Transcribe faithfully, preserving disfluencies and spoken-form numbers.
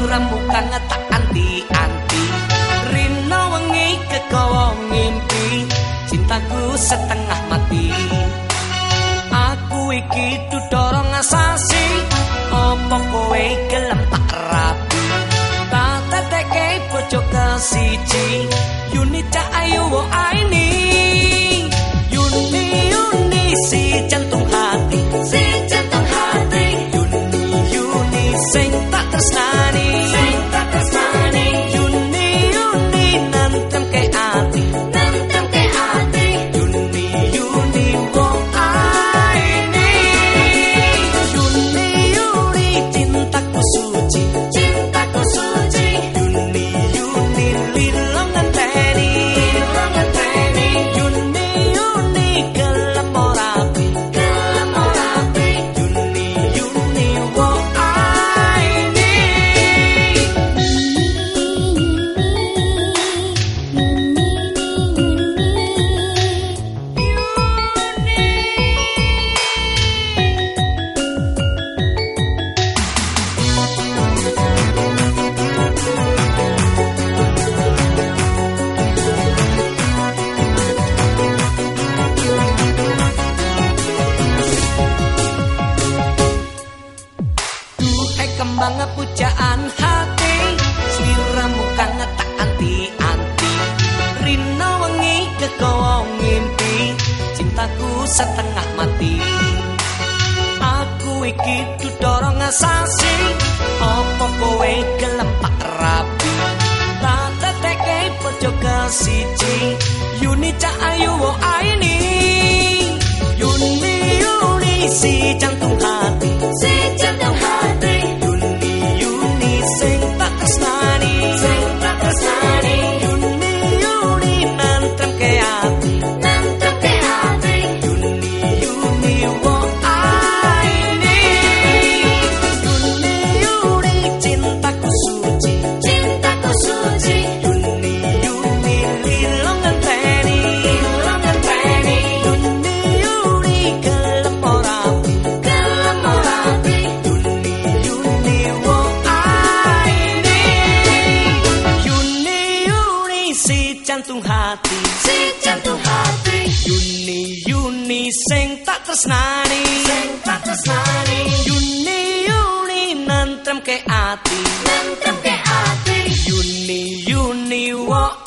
sliramu kang tak anti-anti rino wengi kegawa ngimpi cintaku setengah mati aku iki dudoro ngasasi opo kowe gelem tak rapi tak teteke bojo kesiji Yuni cak ayu wo aini Yuni Yuni si jantung hati si jantung hati Yuni Yuni sing tak tresnani sing tak tresnani Yuni Yuni nantem ke ati nantem ke ati Yuni Yuni wo aini Yuni Yuni cintaku suci cintaku suci Yuni Yuni lilo ngenteni lilo ngenteni Yuni Yuni gelem ora rapi gelem ora rapi Yuni Yuni wo aini kembang pujaan hati sliramu kang tak anti-anti rino wengi kegawa ngimpi cintaku setengah mati aku iki dudoro ngasasi opo kowe gelem tak rapi tak teteke bojo kesiji Yuni cak ayu wo aini Yuni Yuni si jantung hati si jantung hati sing tak tresnani sing tak tresnani Yuni Yuni nantem ke ati nantem ke ati Yuni Yuni wo aini Yuni Yuni cintaku suci cintaku suci Yuni Yuni lilo ngenteni lilo ngenteni Yuni Yuni gelem ora rapi gelem ora rapi Yuni Yuni wo si jantung hati si jantung hati Yuni Yuni sing tak tresnani sing tak tresnani Yuni Yuni nantem ke ati nantem ke ati Yuni Yuni wo